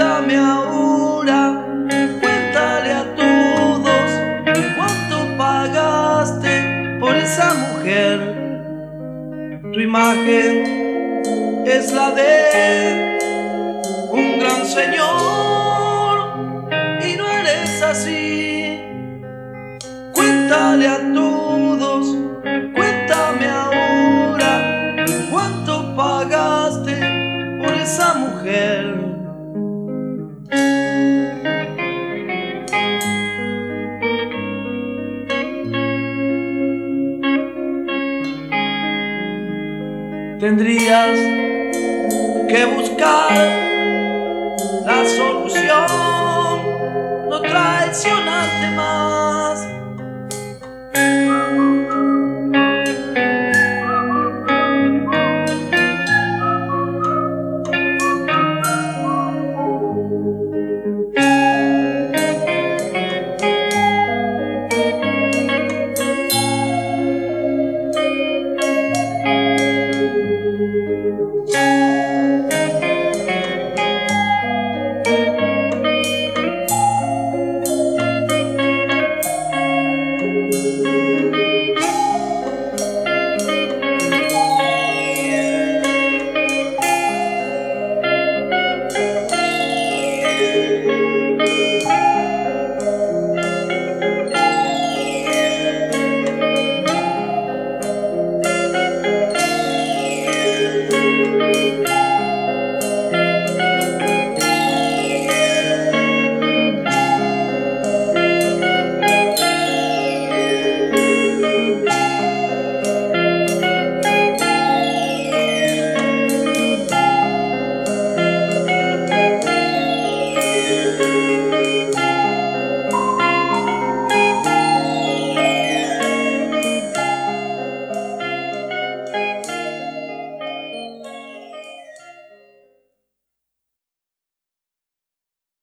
Cuéntame ahora, cuéntale a todos cuánto pagaste por esa mujer. Tu imagen es la de un gran señor y no eres así. Cuéntale a todos, cuéntame ahora cuánto pagaste por esa mujer. Tendrías que buscar la solución, no traicionarte más.